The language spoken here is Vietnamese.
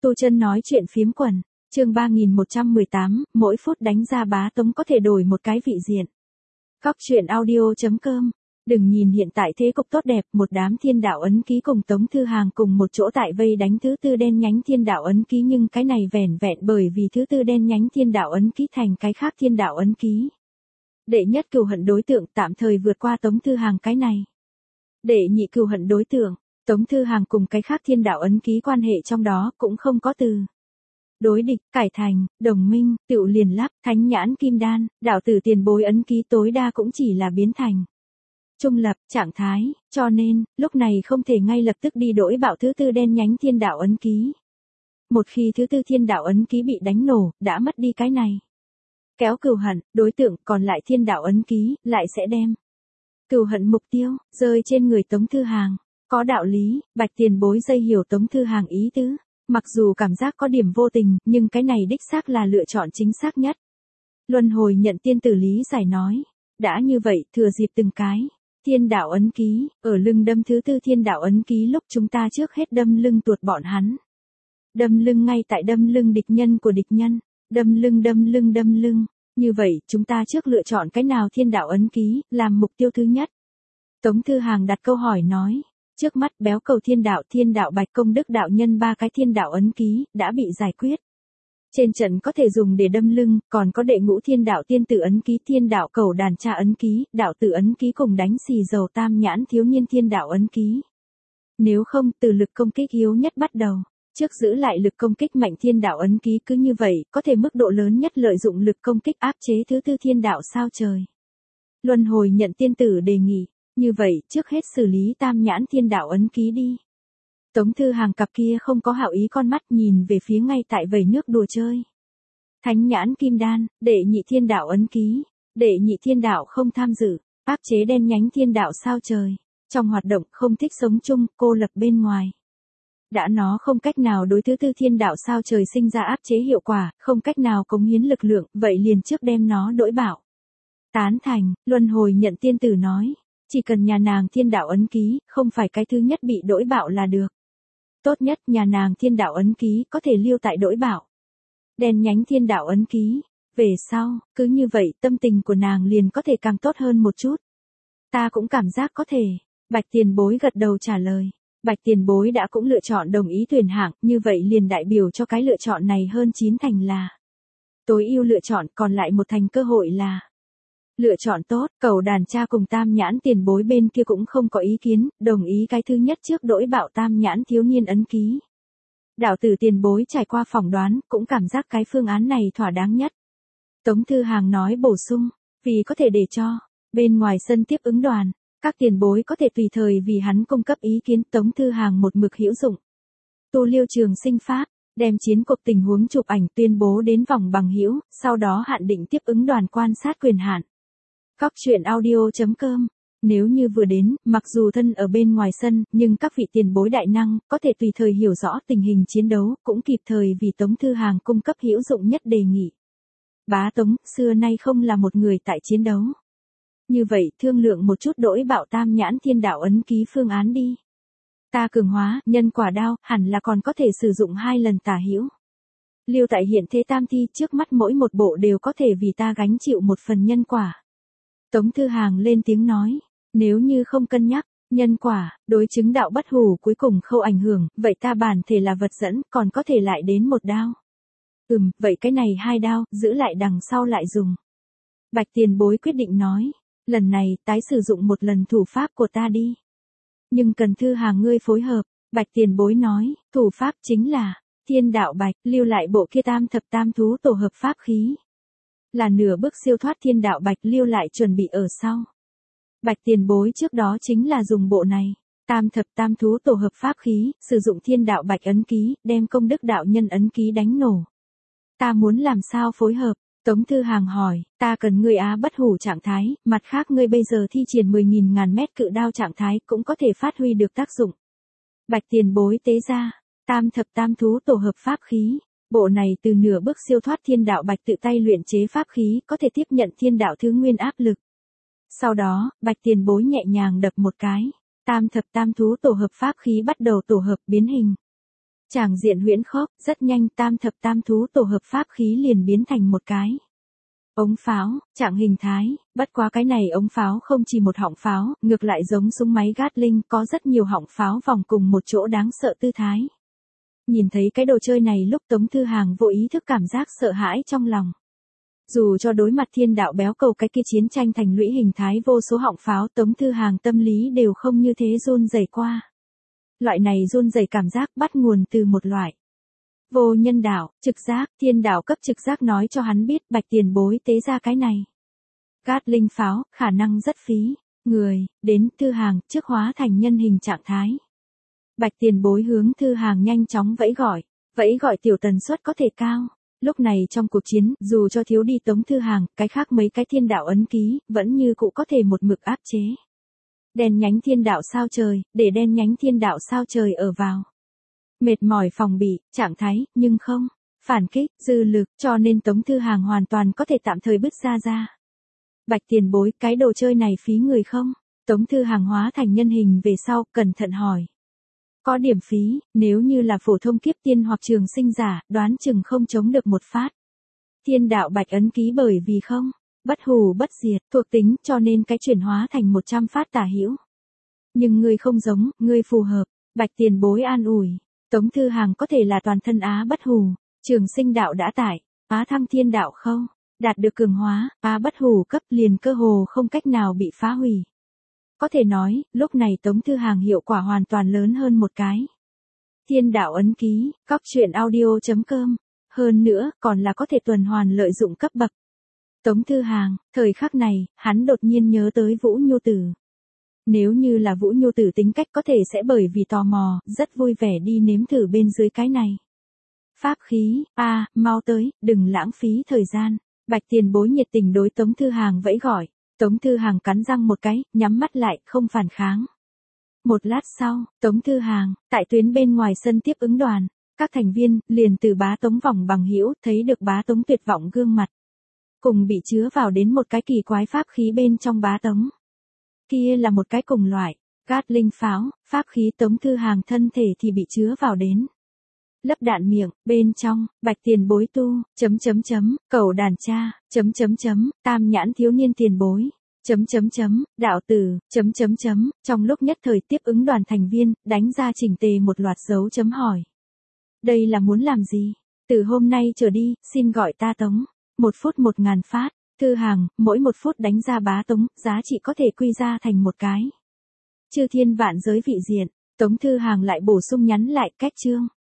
Tu Chân nói chuyện phiếm quần, chương 3118, mỗi phút đánh ra bá tống có thể đổi một cái vị diện. Góc truyện audio.com. Đừng nhìn hiện tại thế cục tốt đẹp, một đám thiên đạo ấn ký cùng Tống Thư Hàng cùng một chỗ tại vây đánh thứ tư đen nhánh thiên đạo ấn ký, nhưng cái này vẻn vẹn bởi vì thứ tư đen nhánh thiên đạo ấn ký thành cái khác thiên đạo ấn ký. Đệ nhất cừu hận đối tượng tạm thời vượt qua Tống Thư Hàng cái này. Đệ nhị cừu hận đối tượng, Tống Thư Hàng cùng cái khác thiên đạo ấn ký quan hệ trong đó cũng không có từ đối địch, cải thành, đồng minh, tựu liền lắp, thánh nhãn kim đan, đạo tử tiền bối ấn ký tối đa cũng chỉ là biến thành trung lập, trạng thái, cho nên, lúc này không thể ngay lập tức đi đổi bạo thứ tư đen nhánh thiên đạo ấn ký. Một khi thứ tư thiên đạo ấn ký bị đánh nổ, đã mất đi cái này kéo cừu hận, đối tượng còn lại thiên đạo ấn ký, lại sẽ đem cừu hận mục tiêu, rơi trên người Tống Thư Hàng. Có đạo lý, Bạch tiền bối dây hiểu Tống Thư Hàng ý tứ. Mặc dù cảm giác có điểm vô tình, nhưng cái này đích xác là lựa chọn chính xác nhất. Luân hồi nhận tiên tử lý giải nói. Đã như vậy, thừa dịp từng cái thiên đạo ấn ký, ở lưng đâm thứ tư thiên đạo ấn ký lúc chúng ta trước hết đâm lưng tuột bọn hắn. Đâm lưng ngay tại đâm lưng địch nhân của địch nhân. Đâm lưng đâm lưng đâm lưng. Như vậy, chúng ta trước lựa chọn cái nào thiên đạo ấn ký, làm mục tiêu thứ nhất. Tống Thư Hàng đặt câu hỏi nói. Trước mắt béo cầu thiên đạo bạch công đức đạo nhân ba cái thiên đạo ấn ký, đã bị giải quyết. Trên trận có thể dùng để đâm lưng, còn có đệ ngũ thiên đạo tiên tử ấn ký, thiên đạo cầu đàn cha ấn ký, đạo tử ấn ký cùng đánh xì dầu tam nhãn thiếu niên thiên đạo ấn ký. Nếu không, từ lực công kích yếu nhất bắt đầu, trước giữ lại lực công kích mạnh thiên đạo ấn ký, cứ như vậy, có thể mức độ lớn nhất lợi dụng lực công kích áp chế thứ tư thiên đạo sao trời. Luân hồi nhận tiên tử đề nghị. Như vậy, trước hết xử lý tam nhãn thiên đạo ấn ký đi. Tống Thư Hàng cặp kia không có hảo ý con mắt nhìn về phía ngay tại vẩy nước đùa chơi. Thánh nhãn kim đan, đệ nhị thiên đạo ấn ký, đệ nhị thiên đạo không tham dự, áp chế đen nhánh thiên đạo sao trời. Trong hoạt động không thích sống chung, cô lập bên ngoài. Đã nó không cách nào đối thứ tư thiên đạo sao trời sinh ra áp chế hiệu quả, không cách nào cống hiến lực lượng, vậy liền trước đem nó đổi bảo. Tán thành, luân hồi nhận tiên tử nói. Chỉ cần nhà nàng thiên đạo ấn ký, không phải cái thứ nhất bị đổi bạo là được. Tốt nhất nhà nàng thiên đạo ấn ký có thể lưu tại đổi bạo. Đen nhánh thiên đạo ấn ký, về sau, cứ như vậy tâm tình của nàng liền có thể càng tốt hơn một chút. Ta cũng cảm giác có thể. Bạch tiền bối gật đầu trả lời. Bạch tiền bối đã cũng lựa chọn đồng ý tuyển hạng, như vậy liền đại biểu cho cái lựa chọn này hơn 9 thành là tối ưu lựa chọn, còn lại một thành cơ hội là lựa chọn tốt. Cầu đàn cha cùng tam nhãn tiền bối bên kia cũng không có ý kiến, đồng ý cái thứ nhất trước đổi bạo tam nhãn thiếu niên ấn ký. Đạo tử tiền bối trải qua phỏng đoán, cũng cảm giác cái phương án này thỏa đáng nhất. Tống Thư Hàng nói bổ sung, vì có thể để cho bên ngoài sân tiếp ứng đoàn, các tiền bối có thể tùy thời vì hắn cung cấp ý kiến. Tống Thư Hàng một mực hữu dụng tu liêu trường sinh pháp, đem chiến cuộc tình huống chụp ảnh tuyên bố đến vòng bằng hữu, sau đó hạn định tiếp ứng đoàn quan sát quyền hạn. Góc truyện audio.com. Nếu như vừa đến, mặc dù thân ở bên ngoài sân, nhưng các vị tiền bối đại năng, có thể tùy thời hiểu rõ tình hình chiến đấu, cũng kịp thời vì Tống Thư Hàng cung cấp hữu dụng nhất đề nghị. Bá Tống, xưa nay không là một người tại chiến đấu. Như vậy, thương lượng một chút đổi bạo tam nhãn thiên đạo ấn ký phương án đi. Ta cường hóa, nhân quả đao, hẳn là còn có thể sử dụng 2 lần tả hữu. Lưu tại hiện thế tam thi, trước mắt mỗi một bộ đều có thể vì ta gánh chịu một phần nhân quả. Tống Thư Hàng lên tiếng nói, nếu như không cân nhắc, nhân quả, đối chứng đạo bất hủ cuối cùng không ảnh hưởng, vậy ta bản thể là vật dẫn, còn có thể lại đến một đao. Vậy cái này 2 đao, giữ lại đằng sau lại dùng. Bạch tiền bối quyết định nói, lần này, tái sử dụng một lần thủ pháp của ta đi. Nhưng cần Thư Hàng ngươi phối hợp, Bạch tiền bối nói, thủ pháp chính là thiên đạo bạch, lưu lại bộ kia tam thập tam thú tổ hợp pháp khí. Là nửa bước siêu thoát thiên đạo bạch lưu lại chuẩn bị ở sau. Bạch tiền bối trước đó chính là dùng bộ này, tam thập tam thú tổ hợp pháp khí, sử dụng thiên đạo bạch ấn ký, đem công đức đạo nhân ấn ký đánh nổ. Ta muốn làm sao phối hợp? Tống Thư Hàng hỏi, ta cần ngươi á bất hủ trạng thái, mặt khác ngươi bây giờ thi triển 10.000 mét cự đao trạng thái, cũng có thể phát huy được tác dụng. Bạch tiền bối tế ra, tam thập tam thú tổ hợp pháp khí. Bộ này từ nửa bước siêu thoát thiên đạo bạch tự tay luyện chế pháp khí, có thể tiếp nhận thiên đạo thứ nguyên áp lực. Sau đó, Bạch tiền bối nhẹ nhàng đập một cái, tam thập tam thú tổ hợp pháp khí bắt đầu tổ hợp biến hình. Tràng diện huyễn khốc, rất nhanh tam thập tam thú tổ hợp pháp khí liền biến thành một cái ống pháo, trạng hình thái, bất quá cái này ống pháo không chỉ một họng pháo, ngược lại giống súng máy Gatling có rất nhiều họng pháo vòng cùng một chỗ đáng sợ tư thái. Nhìn thấy cái đồ chơi này lúc Tống Thư Hàng vô ý thức cảm giác sợ hãi trong lòng. Dù cho đối mặt thiên đạo béo cầu cái kia chiến tranh thành lũy hình thái vô số họng pháo, Tống Thư Hàng tâm lý đều không như thế run rẩy qua. Loại này run rẩy cảm giác bắt nguồn từ một loại vô nhân đạo, trực giác, thiên đạo cấp trực giác nói cho hắn biết Bạch Tiền Bối tế ra cái này. Gatling pháo, khả năng rất phí, người, đến Thư Hàng, trước hóa thành nhân hình trạng thái. Bạch Tiền Bối hướng Thư Hàng nhanh chóng vẫy gọi tiểu tần suất có thể cao. Lúc này trong cuộc chiến, dù cho thiếu đi Tống Thư Hàng, cái khác mấy cái thiên đạo ấn ký, vẫn như cũ có thể một mực áp chế. Đen nhánh thiên đạo sao trời, để đen nhánh thiên đạo sao trời ở vào. Mệt mỏi phòng bị, trạng thái, nhưng không. Phản kích, dư lực, cho nên Tống Thư Hàng hoàn toàn có thể tạm thời bứt ra. Bạch Tiền Bối, cái đồ chơi này phí người không? Tống Thư Hàng hóa thành nhân hình về sau, cẩn thận hỏi. Có điểm phí, nếu như là phổ thông kiếp tiên hoặc trường sinh giả, đoán chừng không chống được một phát. Thiên đạo bạch ấn ký bởi vì không, bất hủ bất diệt, thuộc tính cho nên cái chuyển hóa thành 100 phát tả hữu. Nhưng ngươi không giống, ngươi phù hợp, Bạch Tiền Bối an ủi. Tống Thư Hàng có thể là toàn thân á bất hủ, trường sinh đạo đã tải, á thăng thiên đạo khâu, đạt được cường hóa, á bất hủ cấp liền cơ hồ không cách nào bị phá hủy. Có thể nói, lúc này Tống Thư Hàng hiệu quả hoàn toàn lớn hơn một cái. Thiên đạo ấn ký, cóc truyện audio.com. Hơn nữa, còn là có thể tuần hoàn lợi dụng cấp bậc. Tống Thư Hàng, thời khắc này, hắn đột nhiên nhớ tới Vũ Nhu Tử. Nếu như là Vũ Nhu Tử tính cách có thể sẽ bởi vì tò mò, rất vui vẻ đi nếm thử bên dưới cái này. Pháp khí, mau tới, đừng lãng phí thời gian. Bạch Tiền Bối nhiệt tình đối Tống Thư Hàng vẫy gọi. Tống Thư Hàng cắn răng một cái, nhắm mắt lại, không phản kháng. Một lát sau, Tống Thư Hàng, tại tuyến bên ngoài sân tiếp ứng đoàn, các thành viên, liền từ Bá Tống vòng bằng hữu thấy được Bá Tống tuyệt vọng gương mặt. Cùng bị chứa vào đến một cái kỳ quái pháp khí bên trong Bá Tống. Kia là một cái cùng loại, Gatling pháo, pháp khí Tống Thư Hàng thân thể thì bị chứa vào đến. Lấp đạn miệng, bên trong, Bạch Tiền Bối tu, cầu đàn cha, tam nhãn thiếu niên tiền bối, đạo tử, trong lúc nhất thời tiếp ứng đoàn thành viên, đánh ra chỉnh tề một loạt dấu chấm hỏi. Đây là muốn làm gì? Từ hôm nay trở đi, xin gọi ta Tống, 1 phút 1000 phát, Thư Hàng, mỗi 1 phút đánh ra Bá Tống, giá trị có thể quy ra thành một cái. Chư thiên vạn giới vị diện, Tống Thư Hàng lại bổ sung nhắn lại cách chương.